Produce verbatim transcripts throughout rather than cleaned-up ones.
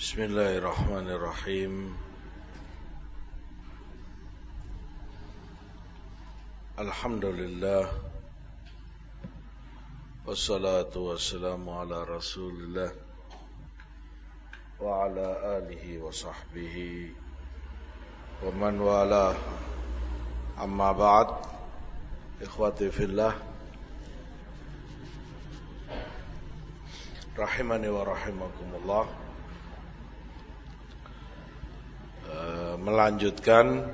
Bismillahirrahmanirrahim. Alhamdulillah. Wassalatu wassalamu ala Rasulillah wa ala alihi wa sahbihi wa man wala. Amma ba'd. Ikhwati fillah, rahimani wa rahimakumullah. Melanjutkan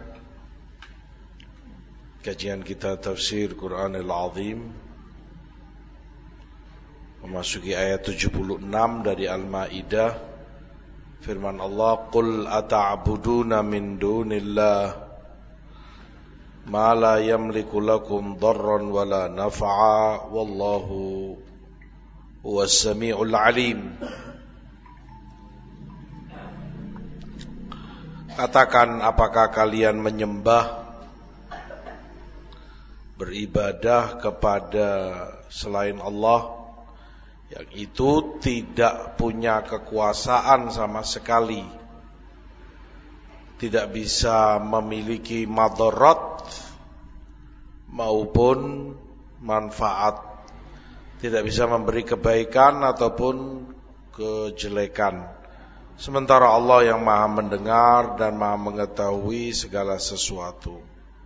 kajian kita tafsir Quranil Azim, memasuki ayat tujuh puluh enam dari Al-Maidah. Firman Allah, "Qul ata'buduna min dunillah ma la yamliku lakum dharran wala naf'a wallahu huwas sami'ul alim." Katakan, apakah kalian menyembah, beribadah kepada selain Allah yang itu tidak punya kekuasaan sama sekali, tidak bisa memiliki madarat maupun manfaat, tidak bisa memberi kebaikan ataupun kejelekan, sementara Allah yang maha mendengar dan maha mengetahui segala sesuatu.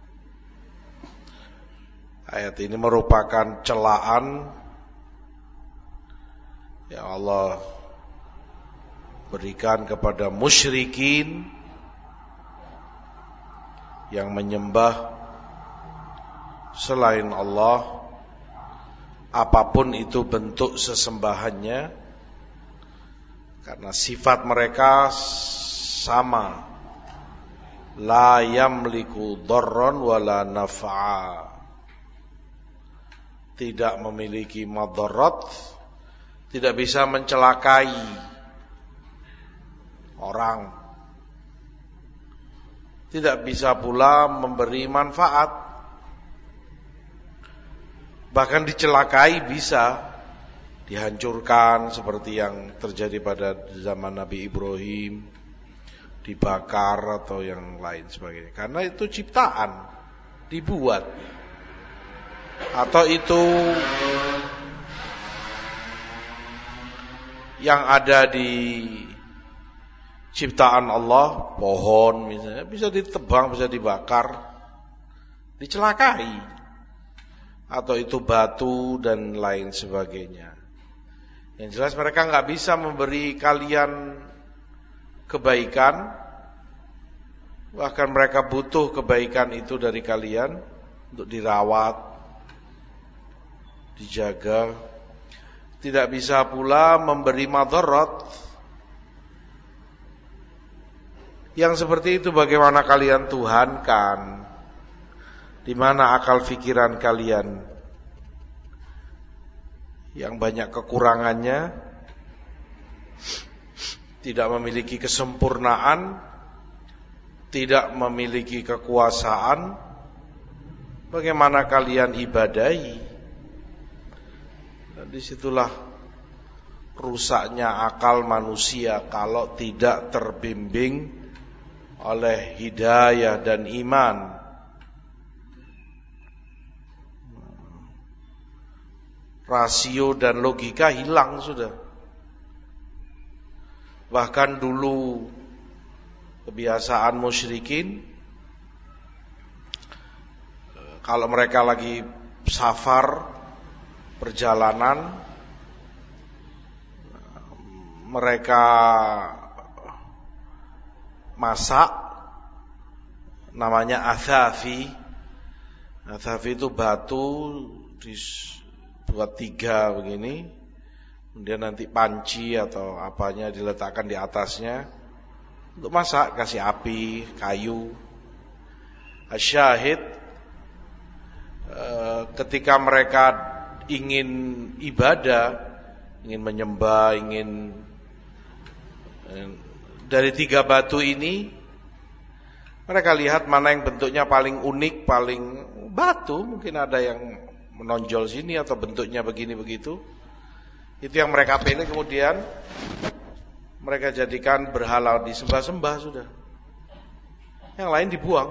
Ayat ini merupakan celaan yang Allah berikan kepada musyrikin yang menyembah selain Allah, apapun itu bentuk sesembahannya, karena sifat mereka sama, la yamliku dharran wala naf'a, tidak memiliki madarat, tidak bisa mencelakai orang, tidak bisa pula memberi manfaat, bahkan dicelakai bisa, dihancurkan seperti yang terjadi pada zaman Nabi Ibrahim, dibakar atau yang lain sebagainya, karena itu ciptaan, dibuat, atau itu yang ada di ciptaan Allah, pohon misalnya, bisa ditebang, bisa dibakar, dicelakai, atau itu batu dan lain sebagainya. Yang jelas mereka nggak bisa memberi kalian kebaikan, bahkan mereka butuh kebaikan itu dari kalian untuk dirawat, dijaga. Tidak bisa pula memberi madarat. Yang seperti itu bagaimana kalian tuhankan? Di mana akal pikiran kalian yang banyak kekurangannya, tidak memiliki kesempurnaan, tidak memiliki kekuasaan, bagaimana kalian ibadahi? Dan disitulah rusaknya akal manusia kalau tidak terbimbing oleh hidayah dan iman. Rasio dan logika hilang sudah. Bahkan dulu kebiasaan musyrikin, kalau mereka lagi safar, perjalanan, mereka masak, namanya athafi. Athafi itu batu di buat tiga begini, kemudian nanti panci atau apanya diletakkan di atasnya untuk masak, kasih api, kayu. Asyahid, ketika mereka ingin ibadah, ingin menyembah, ingin dari tiga batu ini, mereka lihat mana yang bentuknya paling unik, paling batu, mungkin ada yang menonjol sini atau bentuknya begini begitu. Itu yang mereka pilih, kemudian mereka jadikan berhala disembah-sembah sudah. Yang lain dibuang.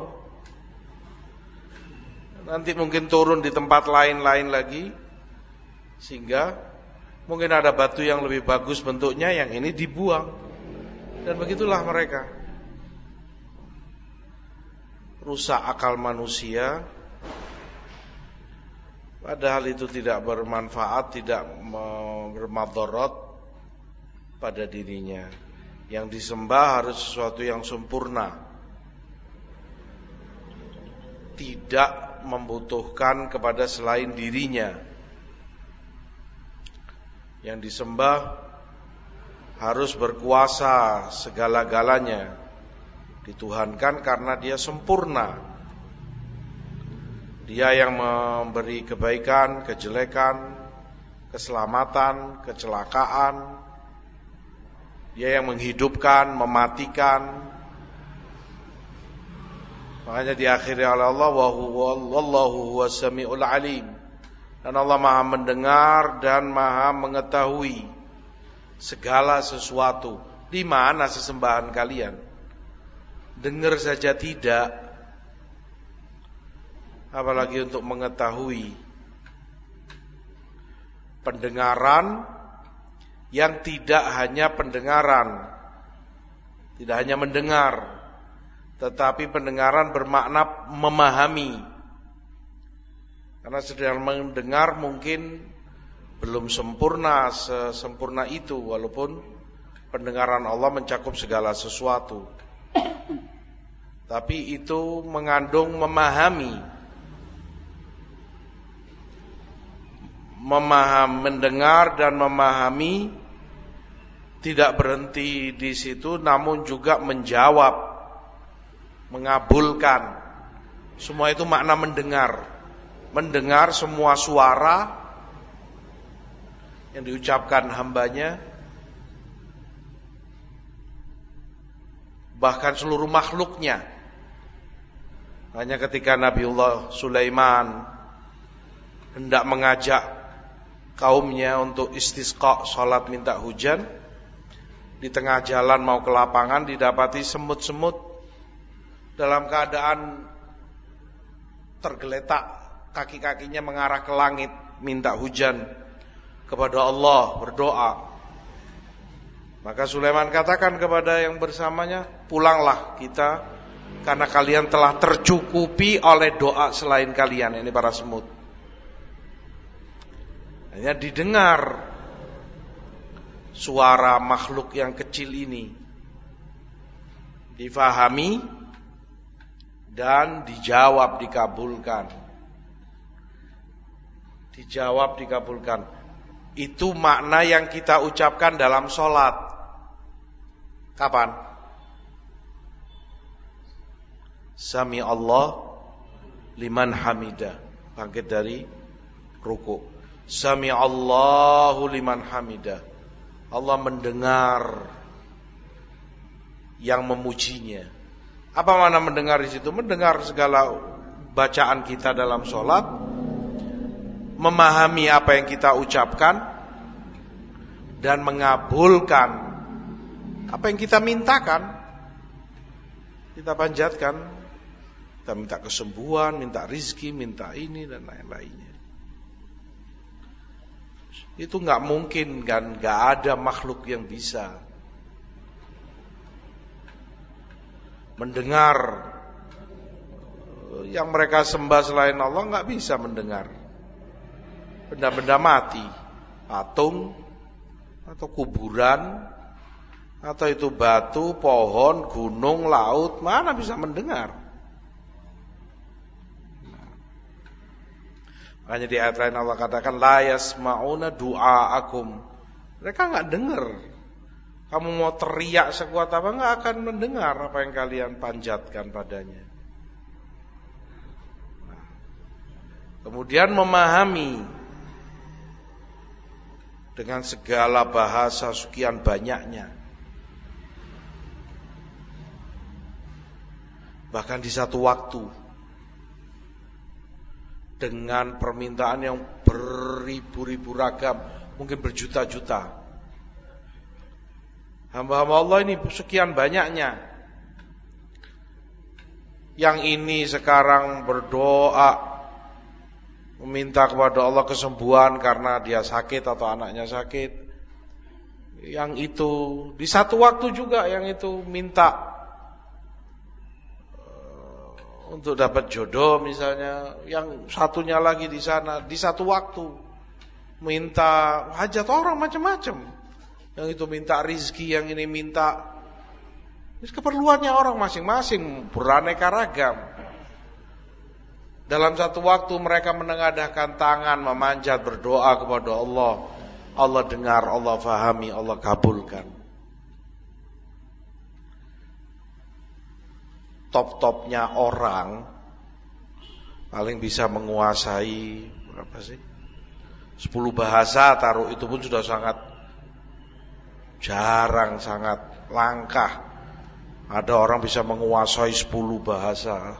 Nanti mungkin turun di tempat lain-lain lagi, sehingga mungkin ada batu yang lebih bagus bentuknya, yang ini dibuang. Dan begitulah mereka. Rusak akal manusia, padahal itu tidak bermanfaat, tidak bermadarat pada dirinya. Yang disembah harus sesuatu yang sempurna, tidak membutuhkan kepada selain dirinya. Yang disembah harus berkuasa segala-galanya, dituhankan karena dia sempurna. Dia yang memberi kebaikan, kejelekan, keselamatan, kecelakaan. Dia yang menghidupkan, mematikan. Makanya diakhiri oleh Allah, wallahu huwas samiul alim. Dan Allah Maha mendengar dan Maha mengetahui segala sesuatu. Di mana sesembahan kalian? Dengar saja tidak, apalagi untuk mengetahui. Pendengaran yang tidak hanya pendengaran, tidak hanya mendengar, tetapi pendengaran bermakna memahami. Karena sedang mendengar mungkin belum sempurna sesempurna itu, walaupun pendengaran Allah mencakup segala sesuatu. Tapi itu mengandung memahami. Memaham, mendengar dan memahami tidak berhenti di situ, namun juga menjawab, mengabulkan. Semua itu makna mendengar. Mendengar semua suara yang diucapkan hambanya, bahkan seluruh makhluknya. Hanya ketika Nabiullah Sulaiman hendak mengajak kaumnya untuk istisqa, salat minta hujan, di tengah jalan mau ke lapangan didapati semut-semut dalam keadaan tergeletak, kaki-kakinya mengarah ke langit minta hujan kepada Allah, berdoa. Maka Sulaiman katakan kepada yang bersamanya, pulanglah kita, karena kalian telah tercukupi oleh doa selain kalian, ini para semut. Hanya didengar suara makhluk yang kecil ini, difahami dan dijawab, dikabulkan. Dijawab, dikabulkan. Itu makna yang kita ucapkan dalam sholat. Kapan? Sami Allah liman hamidah, bangkit dari ruku. Sami Allahu liman hamidah, Allah mendengar yang memujinya. Apa makna mendengar di situ? Mendengar segala bacaan kita dalam sholat, memahami apa yang kita ucapkan, dan mengabulkan apa yang kita mintakan. Kita panjatkan, kita minta kesembuhan, minta rizki, minta ini dan lain-lainnya. Itu gak mungkin kan, gak ada makhluk yang bisa mendengar. Yang mereka sembah selain Allah gak bisa mendengar. Benda-benda mati, patung atau kuburan, atau itu batu, pohon, gunung, laut, mana bisa mendengar. Makanya di ayat lain Allah katakan la yasma'una du'aakum. Mereka enggak dengar. Kamu mau teriak sekuat apa, enggak akan mendengar apa yang kalian panjatkan padanya. Kemudian memahami dengan segala bahasa sekian banyaknya. Bahkan di satu waktu dengan permintaan yang beribu-ribu ragam, mungkin berjuta-juta. Hamba-hamba Allah ini sekian banyaknya. Yang ini sekarang berdoa meminta kepada Allah kesembuhan karena dia sakit atau anaknya sakit. Yang itu di satu waktu juga yang itu minta untuk dapat jodoh misalnya, yang satunya lagi di sana di satu waktu minta hajat orang macam-macam. Yang itu minta rizki, yang ini minta keperluannya orang masing-masing beraneka ragam. Dalam satu waktu mereka menengadahkan tangan, memanjat, berdoa kepada Allah. Allah dengar, Allah fahami, Allah kabulkan. Top-topnya orang paling bisa menguasai berapa sih? sepuluh bahasa taruh, itu pun sudah sangat jarang, sangat langkah. Ada orang bisa menguasai sepuluh bahasa.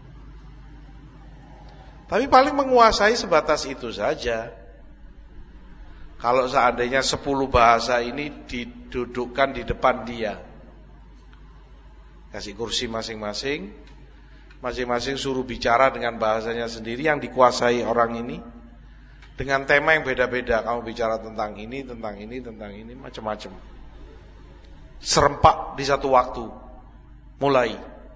Tapi paling menguasai sebatas itu saja. Kalau seandainya sepuluh bahasa ini didudukkan di depan dia, kasih kursi masing-masing, masing-masing suruh bicara dengan bahasanya sendiri yang dikuasai orang ini, dengan tema yang beda-beda. Kamu bicara tentang ini, tentang ini, tentang ini, macam-macam. Serempak di satu waktu. Mulai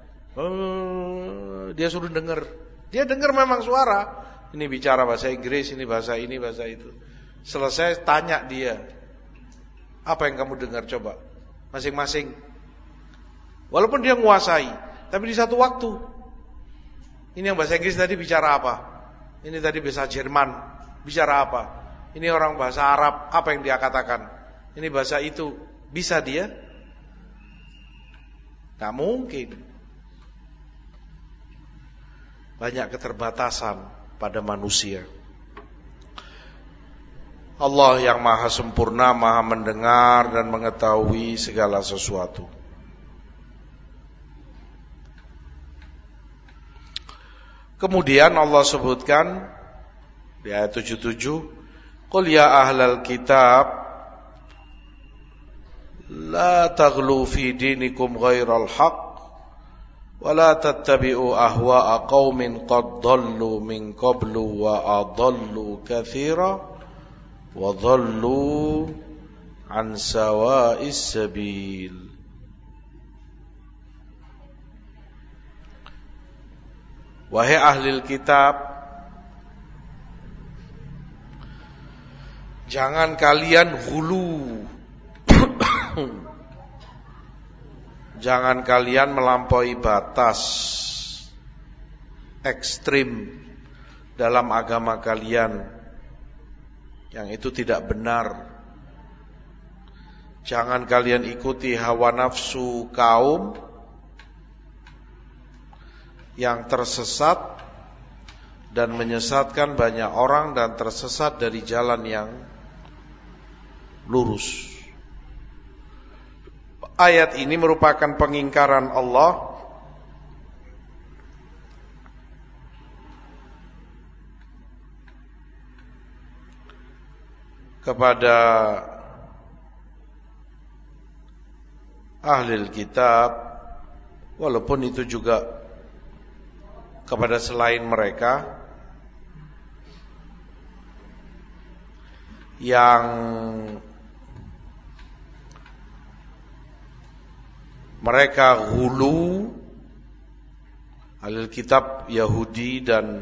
uh, dia suruh dengar. Dia dengar memang suara. Ini bicara bahasa Inggris, ini bahasa ini, bahasa itu. Selesai tanya dia, apa yang kamu dengar coba? Masing-masing. Walaupun dia menguasai, tapi di satu waktu. Ini yang bahasa Inggris tadi bicara apa? Ini tadi bahasa Jerman bicara apa? Ini orang bahasa Arab, apa yang dia katakan? Ini bahasa itu, bisa dia? Gak mungkin. Banyak keterbatasan pada manusia. Allah yang maha sempurna, maha mendengar dan mengetahui segala sesuatu. Kemudian Allah sebutkan di ayat tujuh puluh tujuh, qul ya ahlal kitab la taghlu fi dinikum ghairal haqq wa la tattabi'u ahwa'a qaumin qad dhallu min qablu wa adallu katsira wa dhallu an sawa'is sabil. Wahai ahli kitab, jangan kalian hulu, jangan kalian melampaui batas ekstrim dalam agama kalian, yang itu tidak benar. Jangan kalian ikuti hawa nafsu kaum yang tersesat dan menyesatkan banyak orang dan tersesat dari jalan yang lurus. Ayat ini merupakan pengingkaran Allah kepada ahli kitab, walaupun itu juga kepada selain mereka yang mereka hulu, ahli kitab Yahudi dan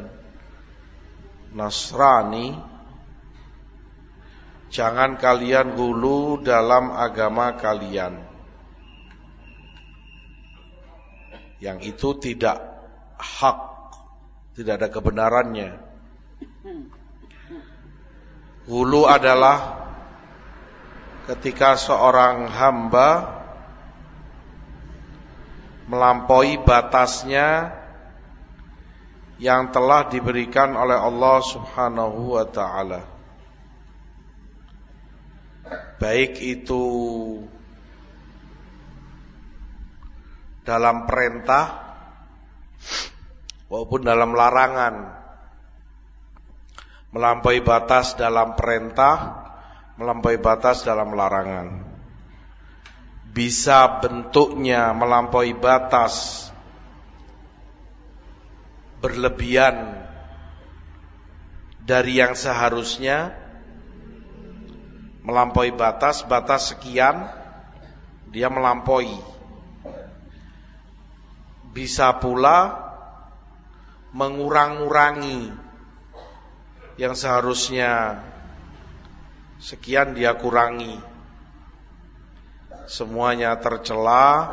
Nasrani. Jangan kalian hulu dalam agama kalian, yang itu tidak hak, tidak ada kebenarannya. Hulu adalah ketika seorang hamba melampaui batasnya yang telah diberikan oleh Allah Subhanahu wa ta'ala, baik itu dalam perintah maupun dalam larangan. Melampaui batas dalam perintah, melampaui batas dalam larangan. bisa bentuknya melampaui batas, berlebihan dari yang seharusnya, melampaui batas, batas sekian dia melampaui. Bisa pula mengurang-urangi yang seharusnya sekian dia kurangi. Semuanya tercela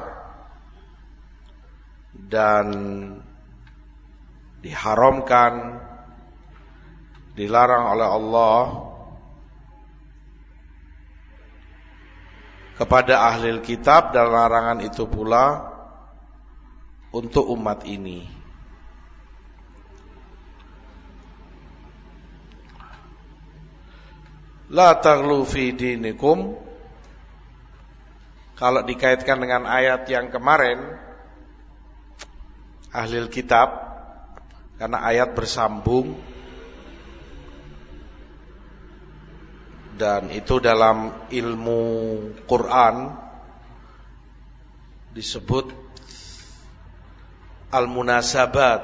dan diharamkan, dilarang oleh Allah kepada ahli kitab, dan larangan itu pula untuk umat ini. La taghlu fi dinikum, kalau dikaitkan dengan ayat yang kemarin ahli kitab, karena ayat bersambung dan itu dalam ilmu Quran disebut al-munasabat.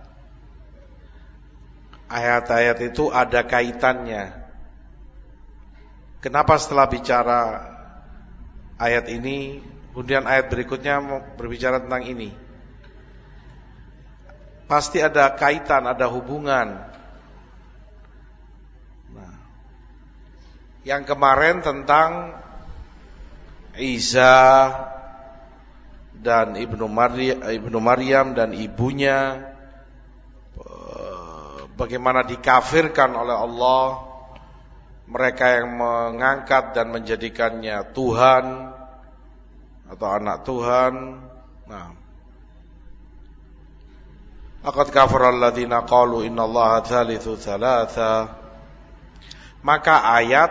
Ayat-ayat itu ada kaitannya. Kenapa setelah bicara ayat ini kemudian ayat berikutnya berbicara tentang ini? Pasti ada kaitan, ada hubungan. Nah, yang kemarin tentang Isa dan Ibnu Maryam, Ibnu Maryam dan ibunya, bagaimana dikafirkan oleh Allah mereka yang mengangkat dan menjadikannya Tuhan atau anak Tuhan. Nah, laqad kafara alladziina qalu innallaha tsalitsu tsalatsa. Maka ayat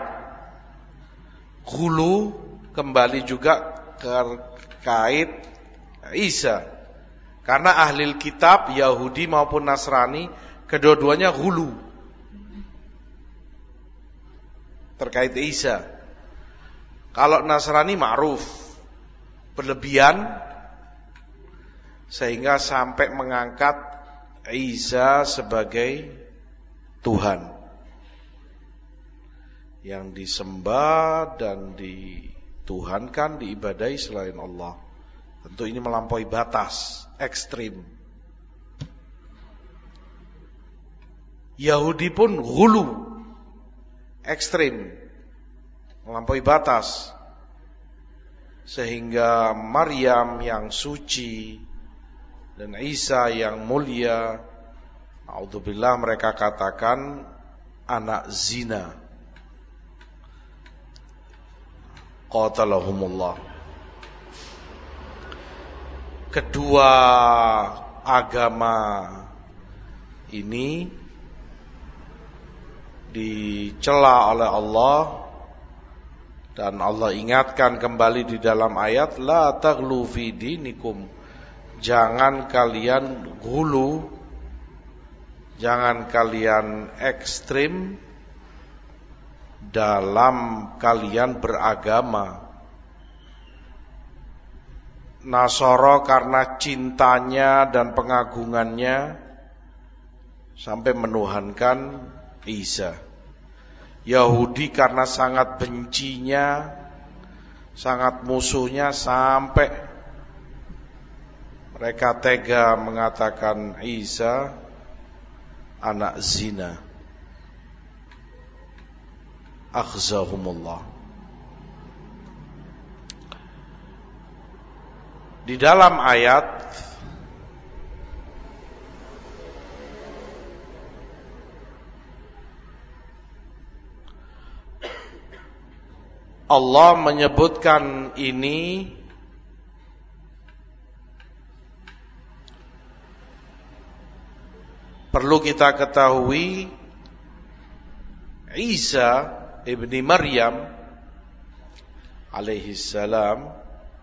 ghulu kembali juga terkait Isa, karena ahli kitab Yahudi maupun Nasrani kedua-duanya ghulu terkait Isa. Kalau Nasrani ma'ruf, berlebihan sehingga sampai mengangkat Isa sebagai Tuhan yang disembah dan dituhankan, diibadahi selain Allah. Tentu ini melampaui batas, ekstrim. Yahudi pun ghulu, ekstrim, melampaui batas, sehingga Maryam yang suci dan Isa yang mulia, naudzubillah, mereka katakan anak zina. Qatalahumullah. Kedua agama ini dicela oleh Allah, dan Allah ingatkan kembali di dalam ayat la taghlu fi dinikum, jangan kalian ghulu, jangan kalian ekstrim dalam kalian beragama. Nasoro karena cintanya dan pengagungannya sampai menuhankan Isa. Yahudi karena sangat bencinya, sangat musuhnya, sampai mereka tega mengatakan Isa anak zina. Akhzahumullah. Di dalam ayat Allah menyebutkan ini perlu kita ketahui, Isa ibni Maryam alaihi salam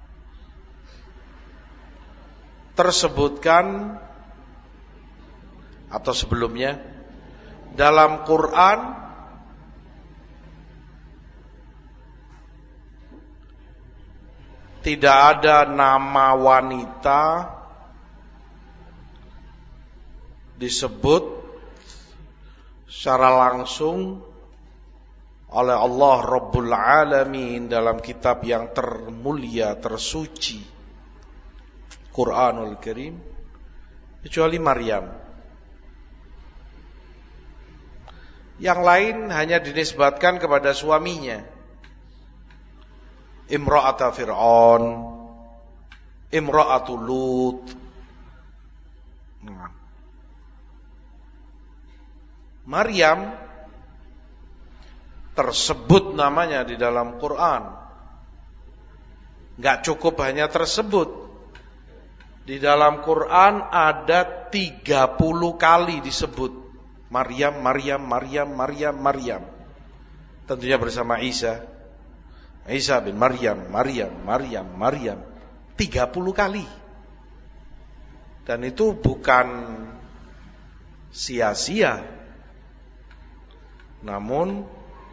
tersebutkan atau sebelumnya dalam Quran tidak ada nama wanita disebut secara langsung oleh Allah Rabbul Alamin dalam kitab yang termulia, tersuci, Quranul Karim, kecuali Maryam. Yang lain hanya dinisbatkan kepada suaminya. Imra'ata Fir'aun, Imra'atu Lut. Nah. Maryam tersebut namanya di dalam Quran. Enggak cukup hanya tersebut. Di dalam Quran ada tiga puluh kali disebut Maryam, Maryam, Maryam, Maryam, Maryam. Tentunya bersama Isa. Isa bin Maryam, Maryam, Maryam, Maryam. tiga puluh kali. Dan itu bukan sia-sia. Namun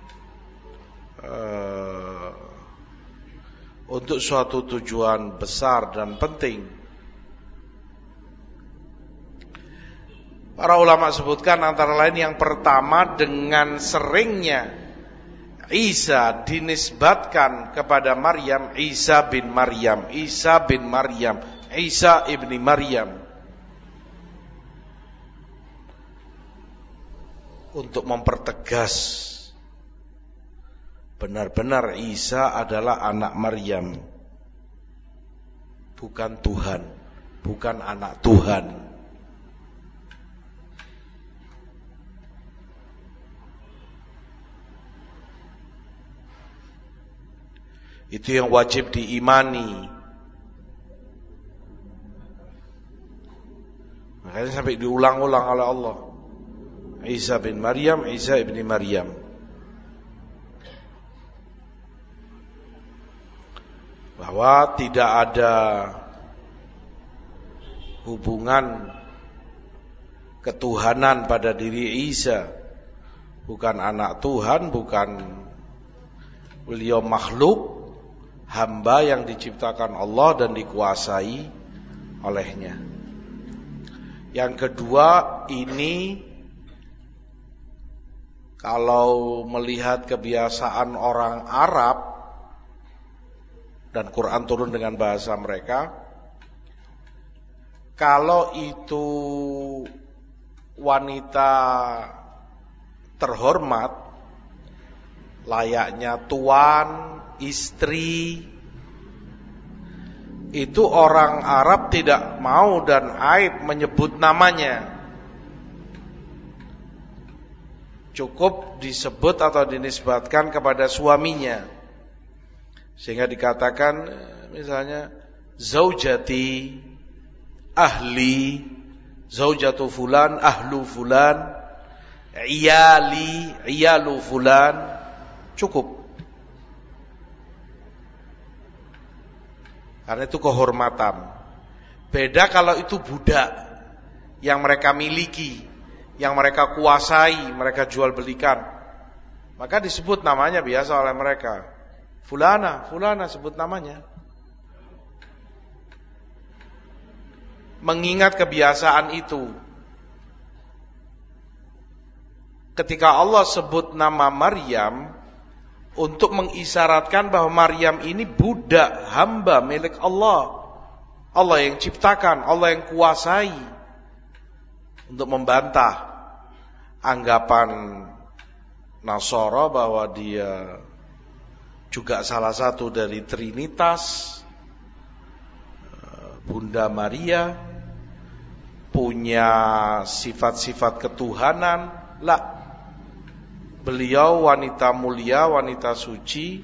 uh, untuk suatu tujuan besar dan penting. Para ulama sebutkan antara lain yang pertama, dengan seringnya Isa dinisbatkan kepada Maryam, Isa bin Maryam, Isa bin Maryam, Isa ibni Maryam, untuk mempertegas benar-benar Isa adalah anak Maryam, bukan Tuhan, bukan anak Tuhan. Itu yang wajib diimani. Makanya sampai diulang-ulang oleh Allah. Isa bin Maryam, Isa ibni Maryam. Bahwa tidak ada hubungan ketuhanan pada diri Isa. Bukan anak Tuhan, bukan beliau makhluk, hamba yang diciptakan Allah dan dikuasai olehnya. Yang kedua, ini kalau melihat kebiasaan orang Arab dan Quran turun dengan bahasa mereka, kalau itu wanita terhormat, layaknya tuan, istri, itu orang Arab tidak mau dan aib menyebut namanya. Cukup disebut atau dinisbatkan kepada suaminya. Sehingga dikatakan misalnya zaujati, ahli, zaujatu fulan, ahlu fulan, iyali, iyalu fulan. Cukup. Karena itu kehormatan. Beda kalau itu budak yang mereka miliki, yang mereka kuasai, mereka jual belikan, maka disebut namanya biasa oleh mereka. Fulana, fulana sebut namanya. Mengingat kebiasaan itu. Ketika Allah sebut nama Maryam, untuk mengisyaratkan bahwa Maryam ini budak, hamba milik Allah. Allah yang ciptakan, Allah yang kuasai. Untuk membantah anggapan Nasara bahwa dia juga salah satu dari Trinitas, Bunda Maria, punya sifat-sifat ketuhanan. Lah, beliau wanita mulia, wanita suci,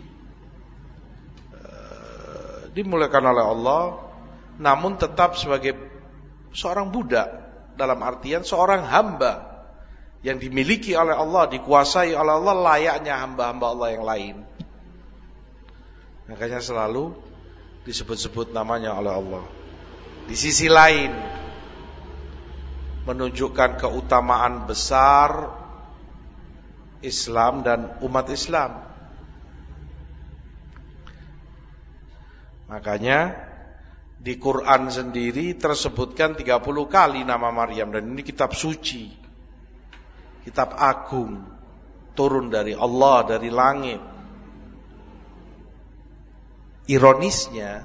dimuliakan oleh Allah, namun tetap sebagai seorang budak, dalam artian seorang hamba yang dimiliki oleh Allah, dikuasai oleh Allah, layaknya hamba-hamba Allah yang lain. Makanya selalu disebut-sebut namanya oleh Allah. Di sisi lain, menunjukkan keutamaan besar Islam dan umat Islam. Makanya di Quran sendiri tersebutkan tiga puluh kali nama Maryam, dan ini kitab suci, kitab agung, turun dari Allah, dari langit. Ironisnya,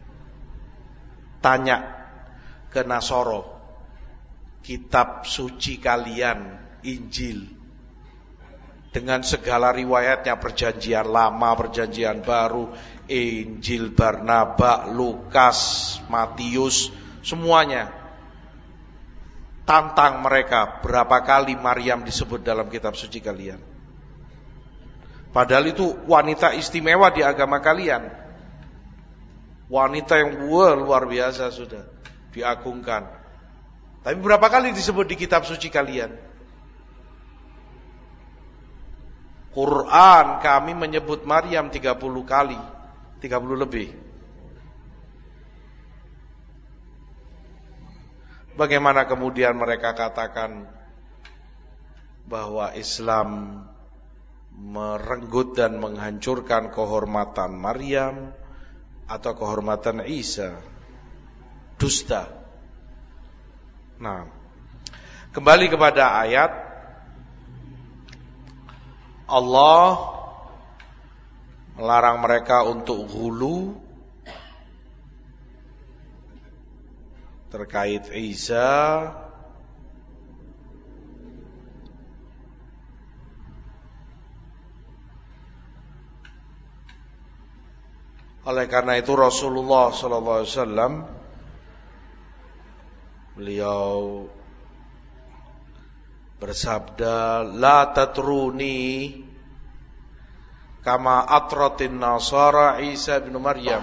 tanya ke Nasoro, kitab suci kalian, Injil, dengan segala riwayatnya, perjanjian lama, perjanjian baru, Injil Barnaba, Lukas, Matius, semuanya, tantang mereka berapa kali Maryam disebut dalam kitab suci kalian. Padahal itu wanita istimewa di agama kalian, wanita yang luar biasa, sudah diagungkan. Tapi berapa kali disebut di kitab suci kalian? Quran kami menyebut Maryam tiga puluh kali, tiga puluh lebih. Bagaimana kemudian mereka katakan bahwa Islam merenggut dan menghancurkan kehormatan Maryam atau kehormatan Isa? Dusta. Nah, kembali kepada ayat, Allah melarang mereka untuk ghulu terkait Isa. Oleh karena itu Rasulullah sallallahu alaihi wasallam beliau bersabda, la tatruni kama atratin nasara Isa bin Maryam,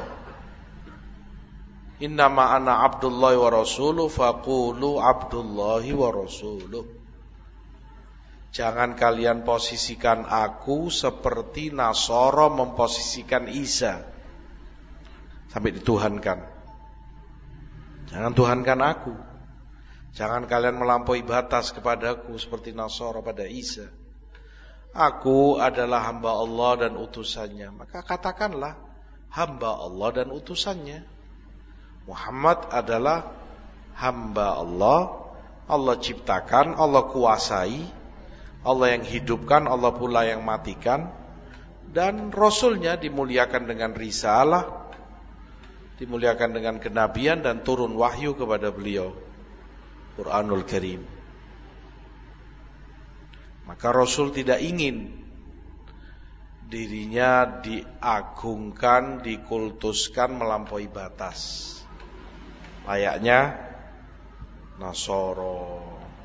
innama ana abdullahi wa rasuluh faqulu abdullahi wa rasuluh. Jangan kalian posisikan aku seperti Nasara memposisikan Isa, sampai dituhankan. Jangan tuhankan aku. Jangan kalian melampaui batas kepadaku seperti Nasara pada Isa. Aku adalah hamba Allah dan utusannya. Maka katakanlah hamba Allah dan utusannya. Muhammad adalah hamba Allah. Allah ciptakan, Allah kuasai, Allah yang hidupkan, Allah pula yang matikan. Dan Rasulnya dimuliakan dengan risalah, dimuliakan dengan kenabian, dan turun wahyu kepada beliau, Quranul Karim. Maka Rasul tidak ingin dirinya diagungkan, dikultuskan melampaui batas, layaknya Nasoro.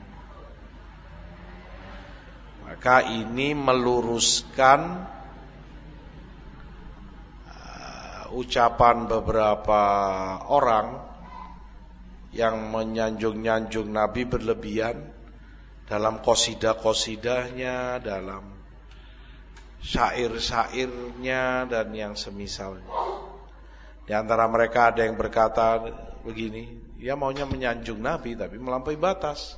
Maka ini meluruskan uh, ucapan beberapa orang yang menyanjung-nyanjung Nabi berlebihan dalam qasidah-qasidahnya, dalam syair-syairnya, dan yang semisalnya. Di antara mereka ada yang berkata begini, dia maunya menyanjung Nabi tapi melampaui batas.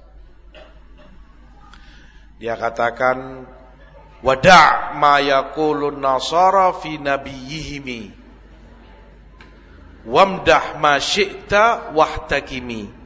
Dia katakan, wada' ma yaqulun nasara fi nabiyihimi wamdah ma syi'ta wahtakimi.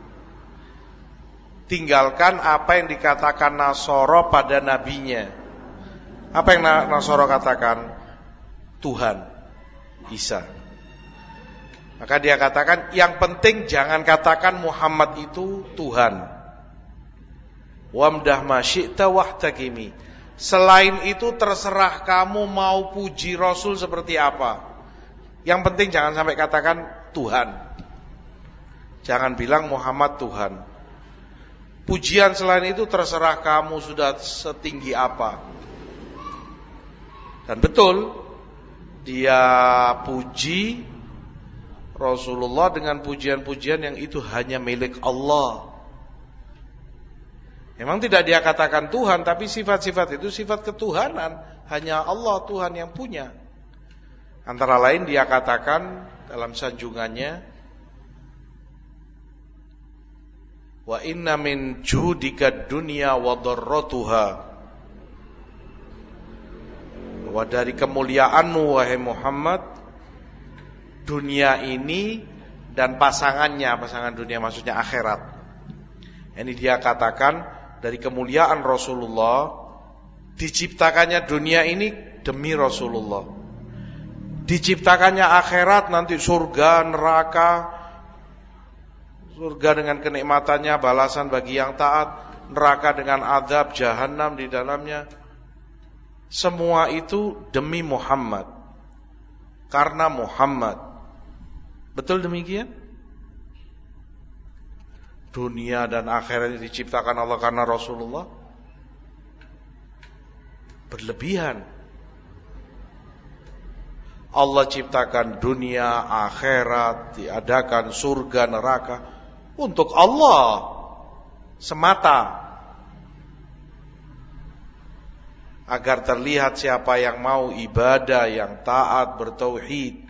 Tinggalkan apa yang dikatakan Nasara pada nabinya. Apa yang Nasara katakan? Tuhan, Isa. Maka dia katakan, yang penting jangan katakan Muhammad itu Tuhan. Wamdah ma syi'ta wahtakimi. Selain itu terserah kamu mau puji Rasul seperti apa. Yang penting jangan sampai katakan Tuhan. Jangan bilang Muhammad Tuhan. Pujian selain itu terserah kamu sudah setinggi apa. Dan betul, dia puji Rasulullah dengan pujian-pujian yang itu hanya milik Allah. Memang tidak dia katakan Tuhan, tapi sifat-sifat itu sifat ketuhanan, hanya Allah Tuhan yang punya. Antara lain dia katakan dalam sanjungannya, wa inna min juhdika dunya wa dharratuha. Wa dari kemuliaanmu wahai Muhammad, dunia ini dan pasangannya, pasangan dunia maksudnya akhirat. Ini dia katakan dari kemuliaan Rasulullah, diciptakannya dunia ini demi Rasulullah. Diciptakannya akhirat nanti surga, neraka. Surga dengan kenikmatannya, balasan bagi yang taat, neraka dengan azab, jahanam di dalamnya. Semua itu demi Muhammad. Karena Muhammad. Betul demikian? Dunia dan akhirat diciptakan Allah karena Rasulullah? Berlebihan. Allah ciptakan dunia, akhirat, diadakan surga, neraka untuk Allah semata, agar terlihat siapa yang mau ibadah, yang taat, bertauhid.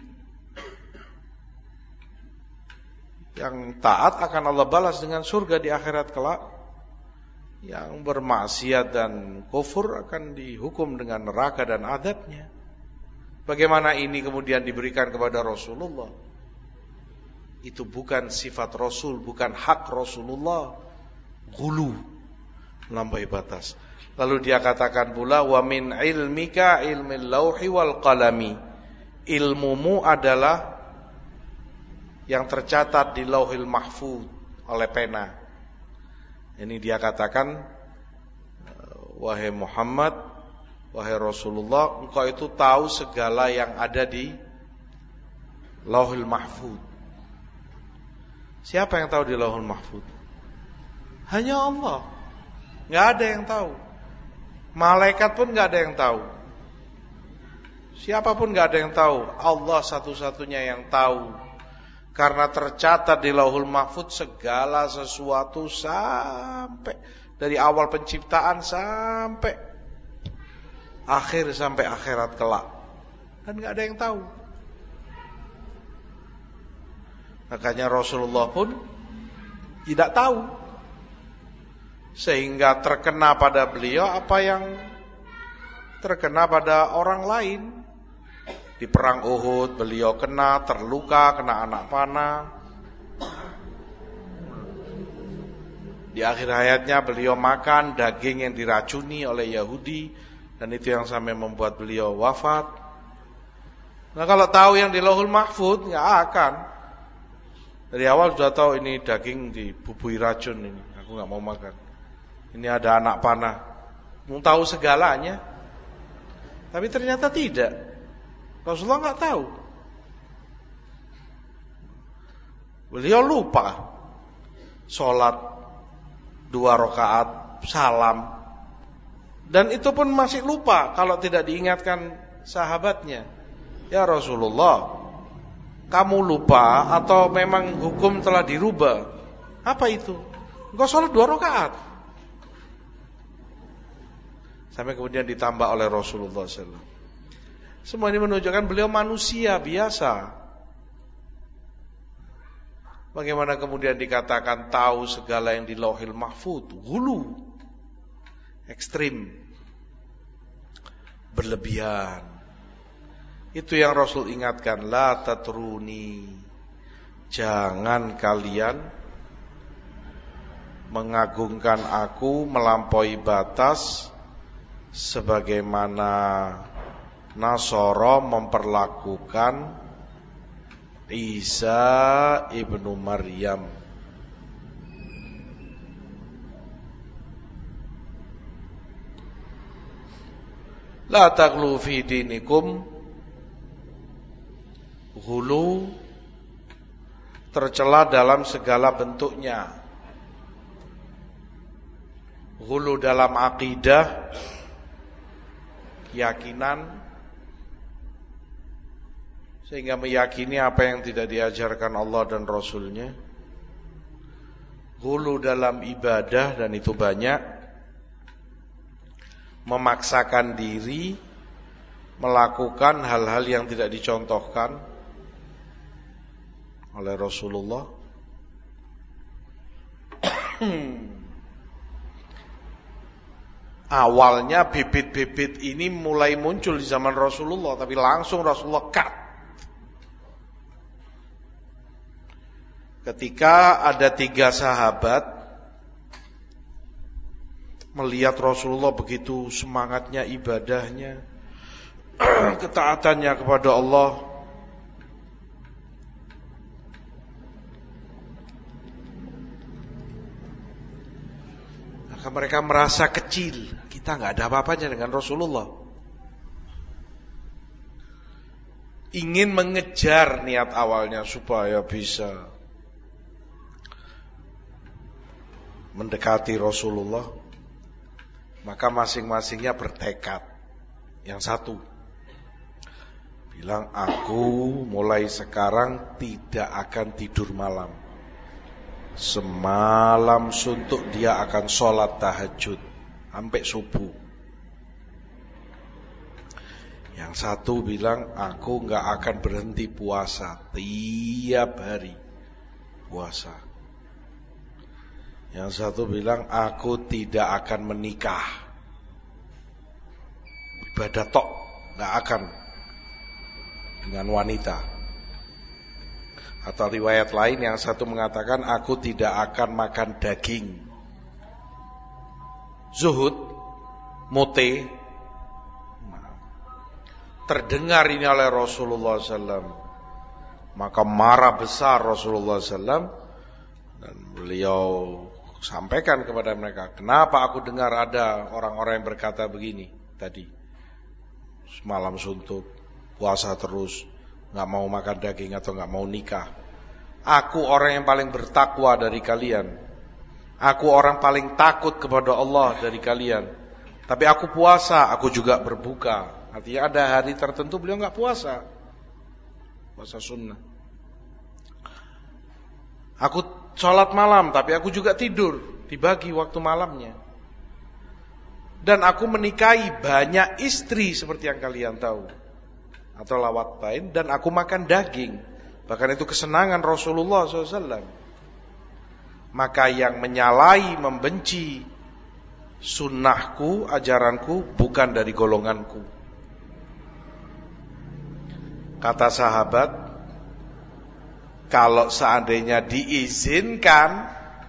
Yang taat akan Allah balas dengan surga di akhirat kelak. Yang bermaksiat dan kufur akan dihukum dengan neraka dan azabnya. Bagaimana ini kemudian diberikan kepada Rasulullah? Itu bukan sifat Rasul, bukan hak Rasulullah. Gulu, melampaui batas. Lalu dia katakan pula, wa min ilmika ilmil lauhi wal qalami. Ilmumu adalah yang tercatat di lauhil mahfuz oleh pena. Ini dia katakan, wahai Muhammad, wahai Rasulullah, engkau itu tahu segala yang ada di lauhil mahfuz. Siapa yang tahu di lauhil mahfuz? Hanya Allah. Gak ada yang tahu. Malaikat pun gak ada yang tahu. Siapapun gak ada yang tahu. Allah satu-satunya yang tahu. Karena tercatat di lauhul mahfuz segala sesuatu sampai dari awal penciptaan sampai akhir, sampai akhirat kelak. Dan gak ada yang tahu. Makanya Rasulullah pun tidak tahu. Sehingga terkena pada beliau apa yang terkena pada orang lain. Di perang Uhud beliau kena, terluka, kena anak panah. Di akhir hayatnya beliau makan daging yang diracuni oleh Yahudi. Dan itu yang sampai membuat beliau wafat. Nah kalau tahu yang di lauhul mahfuz, gak akan. Dari awal sudah tahu ini daging dibubui racun ini, aku gak mau makan. Ini ada anak panah. Mau tahu segalanya. Tapi ternyata tidak. Rasulullah enggak tahu. Beliau lupa. Sholat dua rakaat, salam. Dan itu pun masih lupa kalau tidak diingatkan sahabatnya. Ya Rasulullah, kamu lupa atau memang hukum telah dirubah? Apa itu? Engkau sholat dua rakaat. Sampai kemudian ditambah oleh Rasulullah shallallahu alaihi wasallam. Semua ini menunjukkan beliau manusia biasa. Bagaimana kemudian dikatakan tahu segala yang di lauhil mahfuz? Hulu, ekstrim, berlebihan. Itu yang Rasul ingatkan, la tatruni, jangan kalian mengagungkan aku melampaui batas. Sebagaimana Nasara memperlakukan Isa ibnu Maryam. La taghlu fi dinikum. Hulu, tercela dalam segala bentuknya. Hulu dalam akidah, keyakinan, sehingga meyakini apa yang tidak diajarkan Allah dan Rasulnya. Hulu dalam ibadah, dan itu banyak. Memaksakan diri melakukan hal-hal yang tidak dicontohkan oleh Rasulullah. Awalnya bibit-bibit ini mulai muncul di zaman Rasulullah, tapi langsung Rasulullah cut. ketika ada tiga sahabat melihat Rasulullah begitu semangatnya ibadahnya, ketaatannya kepada Allah, maka mereka merasa kecil. Kita nggak ada apa-apanya dengan Rasulullah. Ingin mengejar niat awalnya supaya bisa mendekati Rasulullah. Maka masing-masingnya bertekad. Yang satu bilang, aku mulai sekarang tidak akan tidur malam. Semalam suntuk dia akan sholat tahajud sampai subuh. Yang satu bilang, aku gak akan berhenti puasa, tiap hari puasa. Yang satu bilang, aku tidak akan menikah, ibadah tok, gak akan dengan wanita. Atau riwayat lain yang satu mengatakan, aku tidak akan makan daging. Zuhud, mute. Terdengar ini oleh Rasulullah sallallahu alaihi wasallam, maka marah besar Rasulullah sallallahu alaihi wasallam, dan beliau sampaikan kepada mereka, kenapa aku dengar ada orang-orang yang berkata begini tadi, semalam suntuk, puasa terus, gak mau makan daging atau gak mau nikah. Aku orang yang paling bertakwa dari kalian, aku orang paling takut kepada Allah dari kalian, tapi aku puasa, aku juga berbuka. Artinya ada hari tertentu beliau gak puasa, puasa sunnah. Aku sholat malam, tapi aku juga tidur, dibagi waktu malamnya. Dan aku menikahi banyak istri seperti yang kalian tahu, atau lawat bain, dan aku makan daging. Bahkan itu kesenangan Rasulullah shallallahu alaihi wasallam. Maka yang menyalahi, membenci sunnahku, ajaranku, bukan dari golonganku. Kata sahabat, kalau seandainya diizinkan,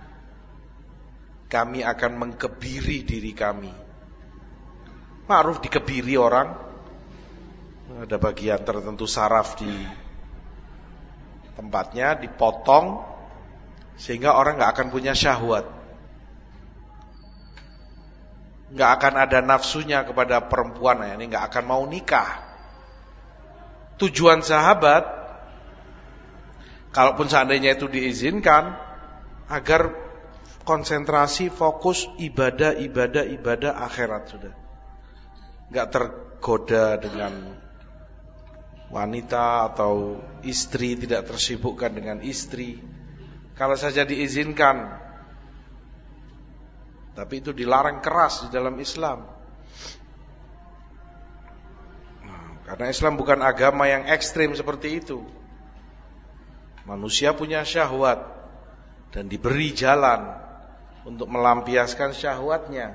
kami akan mengkebiri diri kami. Ma'ruf dikebiri orang, ada bagian tertentu saraf di tempatnya dipotong, sehingga orang gak akan punya syahwat, gak akan ada nafsunya kepada perempuan, ini gak akan mau nikah. Tujuan sahabat, kalaupun seandainya itu diizinkan, agar konsentrasi, fokus, ibadah, ibadah, ibadah akhirat sudah. Gak tergoda dengan wanita atau istri, tidak tersibukkan dengan istri. Kalau saja diizinkan, tapi itu dilarang keras di dalam Islam. Karena Islam bukan agama yang ekstrim seperti itu. Manusia punya syahwat dan diberi jalan untuk melampiaskan syahwatnya.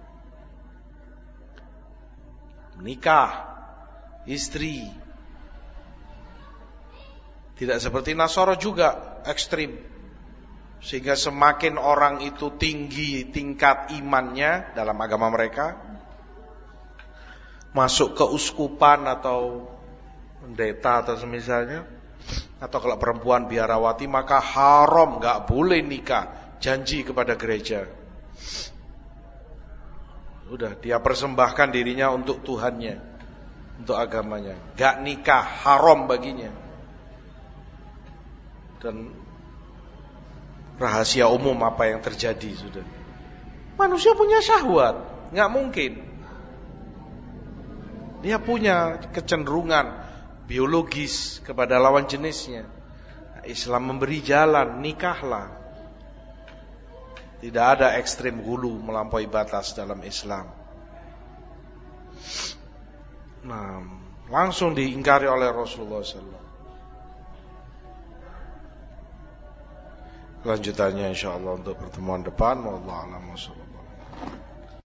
Menikah, istri. Tidak seperti Nasara juga ekstrim, sehingga semakin orang itu tinggi tingkat imannya dalam agama mereka, masuk ke uskupan atau pendeta atau semisalnya, atau kalau perempuan biarawati maka haram, gak boleh nikah, janji kepada gereja. Udah, dia persembahkan dirinya untuk Tuhannya, untuk agamanya. Gak nikah, haram baginya. Dan rahasia umum apa yang terjadi sudah. Manusia punya syahwat, gak mungkin. Dia punya kecenderungan biologis kepada lawan jenisnya. Islam memberi jalan, nikahlah. Tidak ada ekstrim hulu melampaui batas dalam Islam. Nah, langsung diingkari oleh Rasulullah shallallahu alaihi wasallam. Lanjutannya insyaallah untuk pertemuan depan. Wallahu a'lam bishawab.